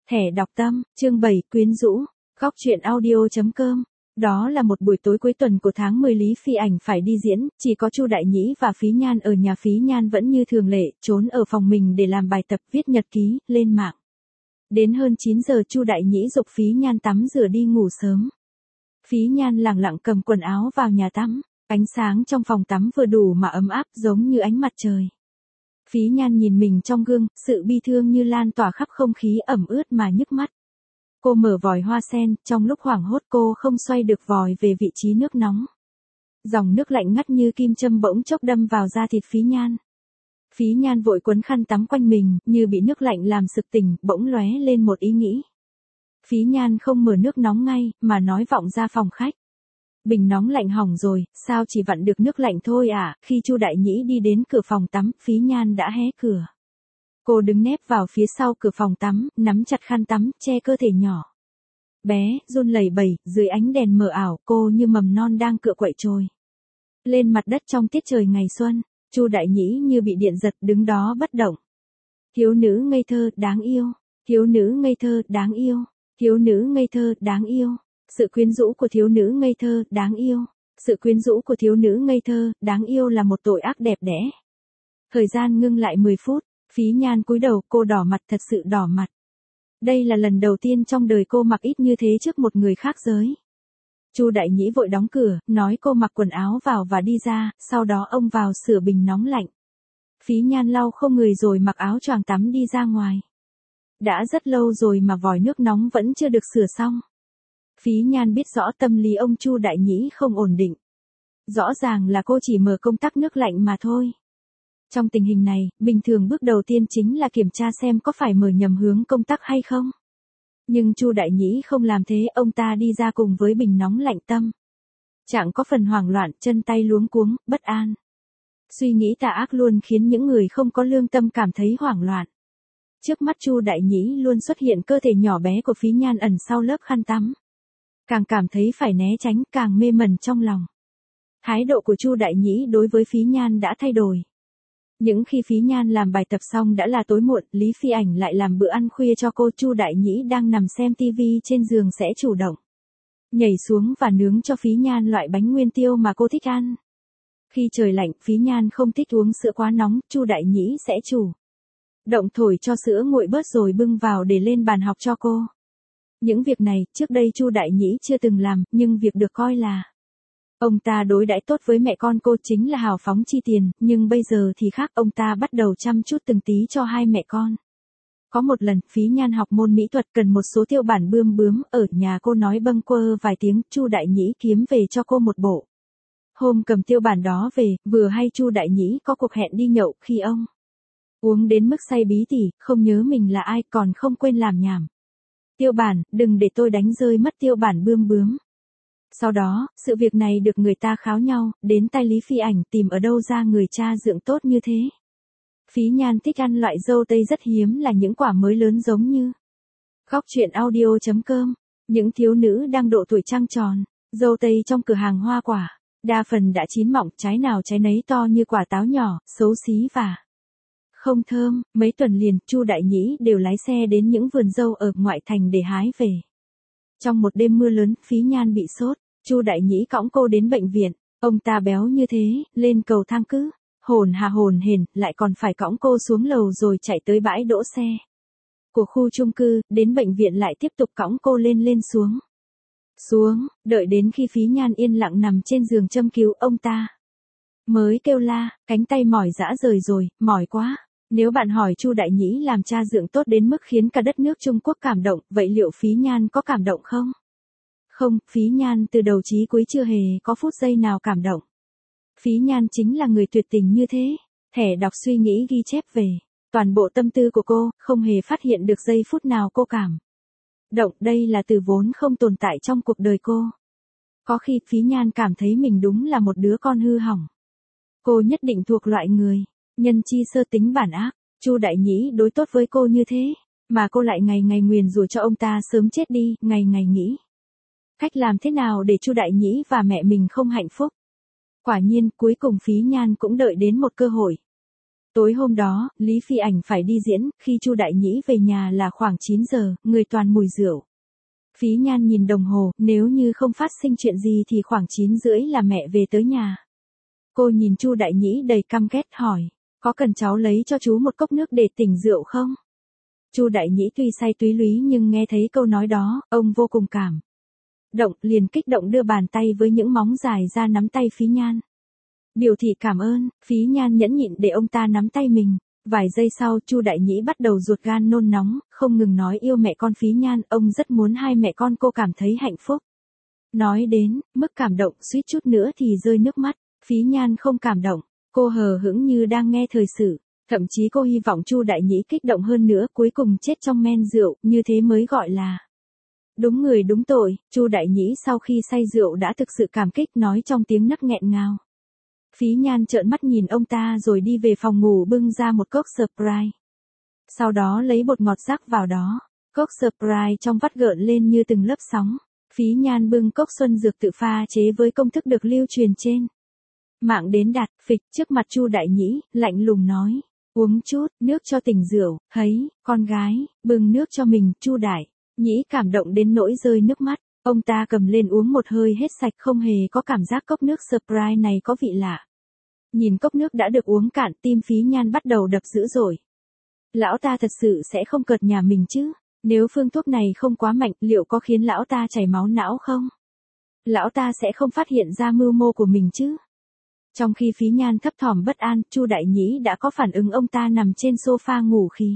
Thẻ đọc tâm, chương 7, quyến rũ, góc truyện audio.com. Đó là một buổi tối cuối tuần của tháng 10, Lý Phi Ảnh phải đi diễn, chỉ có Chu Đại Nhĩ và Phí Nhan ở nhà. Phí Nhan vẫn như thường lệ, trốn ở phòng mình để làm bài tập, viết nhật ký, lên mạng. Đến hơn 9 giờ Chu Đại Nhĩ giục Phí Nhan tắm rửa đi ngủ sớm. Phí Nhan lẳng lặng cầm quần áo vào nhà tắm, ánh sáng trong phòng tắm vừa đủ mà ấm áp giống như ánh mặt trời. Phí Nhan nhìn mình trong gương, sự bi thương như lan tỏa khắp không khí ẩm ướt mà nhức mắt. Cô mở vòi hoa sen, trong lúc hoảng hốt cô không xoay được vòi về vị trí nước nóng. Dòng nước lạnh ngắt như kim châm bỗng chốc đâm vào da thịt Phí Nhan. Phí Nhan vội quấn khăn tắm quanh mình, như bị nước lạnh làm sực tỉnh, bỗng lóe lên một ý nghĩ. Phí Nhan không mở nước nóng ngay, mà nói vọng ra phòng khách. Bình nóng lạnh hỏng rồi, sao chỉ vặn được nước lạnh thôi à? Khi Chu Đại Nhĩ đi đến cửa phòng tắm, Phí Nhan đã hé cửa. Cô đứng nép vào phía sau cửa phòng tắm, nắm chặt khăn tắm, che cơ thể nhỏ bé, run lẩy bẩy, dưới ánh đèn mờ ảo, cô như mầm non đang cựa quậy trôi lên mặt đất trong tiết trời ngày xuân. Chu Đại Nhĩ như bị điện giật, đứng đó bất động. Thiếu nữ ngây thơ, đáng yêu. Thiếu nữ ngây thơ, đáng yêu. Thiếu nữ ngây thơ, đáng yêu. Sự quyến rũ của thiếu nữ ngây thơ, đáng yêu. Sự quyến rũ của thiếu nữ ngây thơ, đáng yêu là một tội ác đẹp đẽ. Thời gian ngưng lại 10 phút, Phí Nhan cúi đầu, cô đỏ mặt, thật sự đỏ mặt. Đây là lần đầu tiên trong đời cô mặc ít như thế trước một người khác giới. Chu Đại Nhĩ vội đóng cửa, nói cô mặc quần áo vào và đi ra, sau đó ông vào sửa bình nóng lạnh. Phí Nhan lau khô người rồi mặc áo choàng tắm đi ra ngoài. Đã rất lâu rồi mà vòi nước nóng vẫn chưa được sửa xong. Phí Nhan biết rõ tâm lý ông Chu Đại Nhĩ không ổn định. Rõ ràng là cô chỉ mở công tắc nước lạnh mà thôi. Trong tình hình này, bình thường bước đầu tiên chính là kiểm tra xem có phải mở nhầm hướng công tắc hay không. Nhưng Chu Đại Nhĩ không làm thế, ông ta đi ra cùng với bình nóng lạnh tâm trạng có phần hoảng loạn, chân tay luống cuống, bất an. Suy nghĩ tà ác luôn khiến những người không có lương tâm cảm thấy hoảng loạn. Trước mắt Chu Đại Nhĩ luôn xuất hiện cơ thể nhỏ bé của Phí Nhan ẩn sau lớp khăn tắm. Càng cảm thấy phải né tránh, càng mê mẩn trong lòng. Thái độ của Chu Đại Nhĩ đối với Phí Nhan đã thay đổi. Những khi Phí Nhan làm bài tập xong đã là tối muộn, Lý Phi Ảnh lại làm bữa ăn khuya cho cô. Chu Đại Nhĩ đang nằm xem tivi trên giường sẽ chủ động nhảy xuống và nướng cho Phí Nhan loại bánh nguyên tiêu mà cô thích ăn. Khi trời lạnh, Phí Nhan không thích uống sữa quá nóng, Chu Đại Nhĩ sẽ chủ động thổi cho sữa nguội bớt rồi bưng vào để lên bàn học cho cô. Những việc này, trước đây Chu Đại Nhĩ chưa từng làm, nhưng việc được coi là ông ta đối đãi tốt với mẹ con cô, chính là hào phóng chi tiền, nhưng bây giờ thì khác, ông ta bắt đầu chăm chút từng tí cho hai mẹ con. Có một lần, Phí Nhan học môn mỹ thuật cần một số tiêu bản bươm bướm, ở nhà cô nói bâng quơ vài tiếng, Chu Đại Nhĩ kiếm về cho cô một bộ. Hôm cầm tiêu bản đó về, vừa hay Chu Đại Nhĩ có cuộc hẹn đi nhậu, khi ông uống đến mức say bí tỉ, không nhớ mình là ai, còn không quên làm nhảm. Tiêu bản, đừng để tôi đánh rơi mất tiêu bản bươm bướm. Sau đó, sự việc này được người ta kháo nhau, đến tai Lý Phi Ảnh, tìm ở đâu ra người cha dượng tốt như thế. Phí Nhan thích ăn loại dâu tây rất hiếm là những quả mới lớn giống như góc truyện audio.com. Những thiếu nữ đang độ tuổi trăng tròn, dâu tây trong cửa hàng hoa quả, đa phần đã chín mọng, trái nào trái nấy to như quả táo nhỏ, xấu xí và không thơm. Mấy tuần liền, Chu Đại Nhĩ đều lái xe đến những vườn dâu ở ngoại thành để hái về. Trong một đêm mưa lớn, Phí Nhan bị sốt, Chu Đại Nhĩ cõng cô đến bệnh viện. Ông ta béo như thế, lên cầu thang cứ hồn hà hồn hển, lại còn phải cõng cô xuống lầu rồi chạy tới bãi đỗ xe của khu chung cư, đến bệnh viện lại tiếp tục cõng cô lên xuống, đợi đến khi Phí Nhan yên lặng nằm trên giường châm cứu, ông ta mới kêu la, cánh tay mỏi rã rời rồi, mỏi quá. Nếu bạn hỏi Chu Đại Nhĩ làm cha dượng tốt đến mức khiến cả đất nước Trung Quốc cảm động, vậy liệu Phí Nhan có cảm động không? Không, Phí Nhan từ đầu chí cuối chưa hề có phút giây nào cảm động. Phí Nhan chính là người tuyệt tình như thế. Thẻ đọc suy nghĩ ghi chép về toàn bộ tâm tư của cô, không hề phát hiện được giây phút nào cô cảm động. Đây là từ vốn không tồn tại trong cuộc đời cô. Có khi Phí Nhan cảm thấy mình đúng là một đứa con hư hỏng. Cô nhất định thuộc loại người nhân chi sơ tính bản ác. Chu Đại Nhĩ đối tốt với cô như thế, mà cô lại ngày ngày nguyền rủa cho ông ta sớm chết đi, ngày ngày nghĩ cách làm thế nào để Chu Đại Nhĩ và mẹ mình không hạnh phúc. Quả nhiên, cuối cùng Phí Nhan cũng đợi đến một cơ hội. Tối hôm đó, Lý Phi Ảnh phải đi diễn, khi Chu Đại Nhĩ về nhà là khoảng 9 giờ, người toàn mùi rượu. Phí Nhan nhìn đồng hồ, nếu như không phát sinh chuyện gì thì khoảng 9 rưỡi là mẹ về tới nhà. Cô nhìn Chu Đại Nhĩ đầy căm ghét hỏi, có cần cháu lấy cho chú một cốc nước để tỉnh rượu không? Chu Đại Nhĩ tuy say túy lúy nhưng nghe thấy câu nói đó, ông vô cùng cảm động, liền kích động đưa bàn tay với những móng dài ra nắm tay Phí Nhan. Biểu thị cảm ơn, Phí Nhan nhẫn nhịn để ông ta nắm tay mình. Vài giây sau, Chu Đại Nhĩ bắt đầu ruột gan nôn nóng, không ngừng nói yêu mẹ con Phí Nhan, ông rất muốn hai mẹ con cô cảm thấy hạnh phúc. Nói đến mức cảm động suýt chút nữa thì rơi nước mắt. Phí Nhan không cảm động, cô hờ hững như đang nghe thời sự. Thậm chí cô hy vọng Chu Đại Nhĩ kích động hơn nữa, cuối cùng chết trong men rượu, như thế mới gọi là đúng người đúng tội. Chu Đại Nhĩ sau khi say rượu đã thực sự cảm kích, nói trong tiếng nấc nghẹn ngào. Phí Nhan trợn mắt nhìn ông ta rồi đi về phòng ngủ bưng ra một cốc Sprite. Sau đó lấy bột ngọt rắc vào đó. Cốc Sprite trong vắt gợn lên như từng lớp sóng. Phí Nhan bưng cốc xuân dược tự pha chế với công thức được lưu truyền trên mạng đến đạt phịch trước mặt Chu Đại Nhĩ, lạnh lùng nói, uống chút nước cho tỉnh rượu. Thấy con gái bưng nước cho mình, Chu Đại Nhĩ cảm động đến nỗi rơi nước mắt. Ông ta cầm lên uống một hơi hết sạch, không hề có cảm giác cốc nước Sprite này có vị lạ. Nhìn cốc nước đã được uống cạn, tim Phí Nhan bắt đầu đập dữ dội. Lão ta thật sự sẽ không cợt nhà mình chứ? Nếu phương thuốc này không quá mạnh, liệu có khiến lão ta chảy máu não không? Lão ta sẽ không phát hiện ra mưu mô của mình chứ? Trong khi Phí Nhan thấp thỏm bất an, Chu Đại Nhĩ đã có phản ứng, ông ta nằm trên sofa ngủ khi.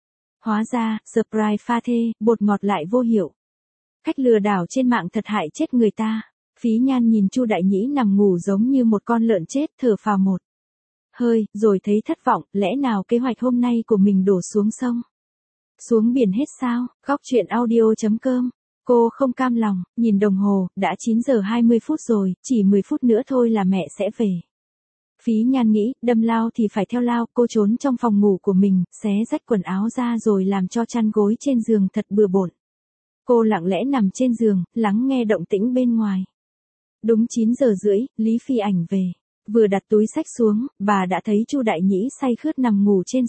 Hóa ra, Sprite pha thê, bột ngọt lại vô hiệu. Cách lừa đảo trên mạng thật hại chết người ta. Phí Nhan nhìn Chu Đại Nhĩ nằm ngủ giống như một con lợn chết, thở phào một hơi, rồi thấy thất vọng, lẽ nào kế hoạch hôm nay của mình đổ xuống sông? Xuống biển hết sao? Góc truyện audio.com. Cô không cam lòng, nhìn đồng hồ, đã 9 giờ 20 phút rồi, chỉ 10 phút nữa thôi là mẹ sẽ về. Phí Nhan nghĩ, đâm lao thì phải theo lao, cô trốn trong phòng ngủ của mình, xé rách quần áo ra rồi làm cho chăn gối trên giường thật bừa bộn. Cô lặng lẽ nằm trên giường, lắng nghe động tĩnh bên ngoài. Đúng 9 giờ rưỡi, Lý Phi Ảnh về. Vừa đặt túi xách xuống, bà đã thấy Chu Đại Nhĩ say khướt nằm ngủ trên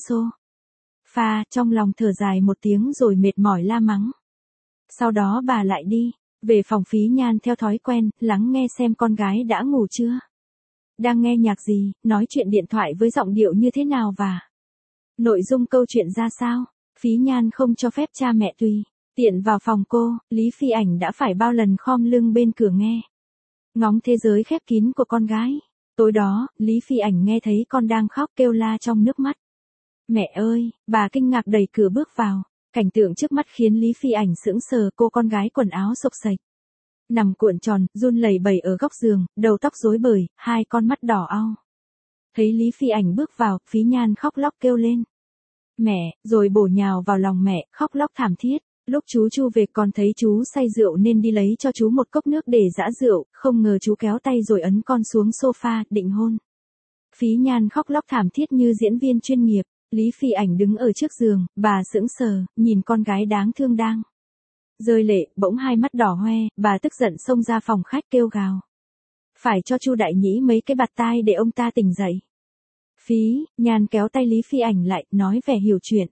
sofa, trong lòng thở dài một tiếng rồi mệt mỏi la mắng. Sau đó bà lại đi về phòng Phí Nhan theo thói quen, lắng nghe xem con gái đã ngủ chưa. Đang nghe nhạc gì, nói chuyện điện thoại với giọng điệu như thế nào và nội dung câu chuyện ra sao. Phí Nhan không cho phép cha mẹ tùy tiện vào phòng cô, Lý Phi Ảnh đã phải bao lần khom lưng bên cửa nghe ngóng thế giới khép kín của con gái. Tối đó, Lý Phi Ảnh nghe thấy con đang khóc kêu la trong nước mắt. Mẹ ơi, bà kinh ngạc đẩy cửa bước vào. Cảnh tượng trước mắt khiến Lý Phi Ảnh sững sờ, cô con gái quần áo xộc xệch, nằm cuộn tròn, run lẩy bẩy ở góc giường, đầu tóc rối bời, hai con mắt đỏ au. Thấy Lý Phi Ảnh bước vào, Phí Nhan khóc lóc kêu lên. Mẹ, rồi bổ nhào vào lòng mẹ, khóc lóc thảm thiết. Lúc chú Chu về còn thấy chú say rượu nên đi lấy cho chú một cốc nước để giã rượu, không ngờ chú kéo tay rồi ấn con xuống sofa, định hôn. Phí Nhan khóc lóc thảm thiết như diễn viên chuyên nghiệp. Lý Phi Ảnh đứng ở trước giường, bà sững sờ, nhìn con gái đáng thương đang rơi lệ, bỗng hai mắt đỏ hoe, bà tức giận xông ra phòng khách kêu gào. Phải cho Chu Đại Nhĩ mấy cái bạt tai để ông ta tỉnh dậy. Phí Nhan kéo tay Lý Phi Ảnh lại, nói vẻ hiểu chuyện.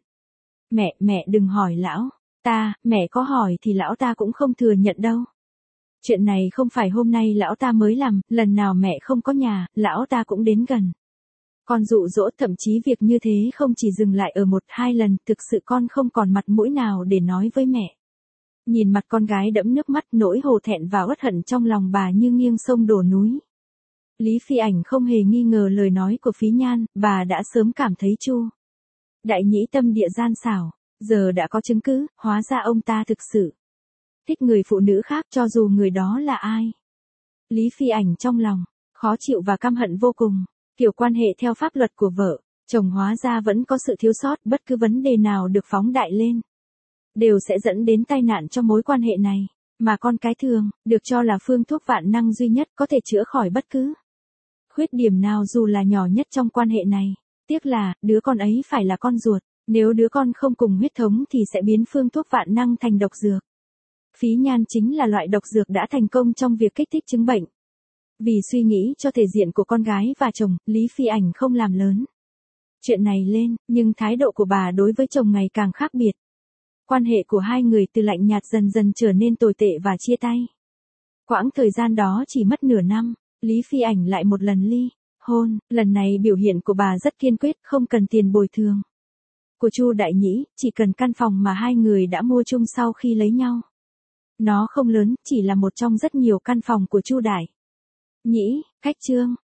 Mẹ đừng hỏi lão ta, mẹ có hỏi thì lão ta cũng không thừa nhận đâu. Chuyện này không phải hôm nay lão ta mới làm, lần nào mẹ không có nhà, lão ta cũng đến gần. Con dụ dỗ, thậm chí việc như thế không chỉ dừng lại ở 1-2 lần, thực sự con không còn mặt mũi nào để nói với mẹ. Nhìn mặt con gái đẫm nước mắt, nỗi hổ thẹn và uất hận trong lòng bà như nghiêng sông đổ núi. Lý Phi Ảnh không hề nghi ngờ lời nói của Phí Nhan, bà đã sớm cảm thấy Chu Đại Nhĩ tâm địa gian xảo, giờ đã có chứng cứ, hóa ra ông ta thực sự thích người phụ nữ khác, cho dù người đó là ai. Lý Phi Ảnh trong lòng khó chịu và căm hận vô cùng. Kiểu quan hệ theo pháp luật của vợ chồng hóa ra vẫn có sự thiếu sót, bất cứ vấn đề nào được phóng đại lên đều sẽ dẫn đến tai nạn cho mối quan hệ này, mà con cái thường được cho là phương thuốc vạn năng duy nhất có thể chữa khỏi bất cứ khuyết điểm nào dù là nhỏ nhất trong quan hệ này. Tiếc là đứa con ấy phải là con ruột, nếu đứa con không cùng huyết thống thì sẽ biến phương thuốc vạn năng thành độc dược. Phí Nhan chính là loại độc dược đã thành công trong việc kích thích chứng bệnh. Vì suy nghĩ cho thể diện của con gái và chồng, Lý Phi Ảnh không làm lớn chuyện này lên, nhưng thái độ của bà đối với chồng ngày càng khác biệt. Quan hệ của hai người từ lạnh nhạt dần dần trở nên tồi tệ và chia tay. Quãng thời gian đó chỉ mất nửa năm, Lý Phi Ảnh lại một lần ly hôn, lần này biểu hiện của bà rất kiên quyết, không cần tiền bồi thường của Chu Đại Nhĩ, chỉ cần căn phòng mà hai người đã mua chung sau khi lấy nhau. Nó không lớn, chỉ là một trong rất nhiều căn phòng của Chu Đại Nhĩ. Khách Trương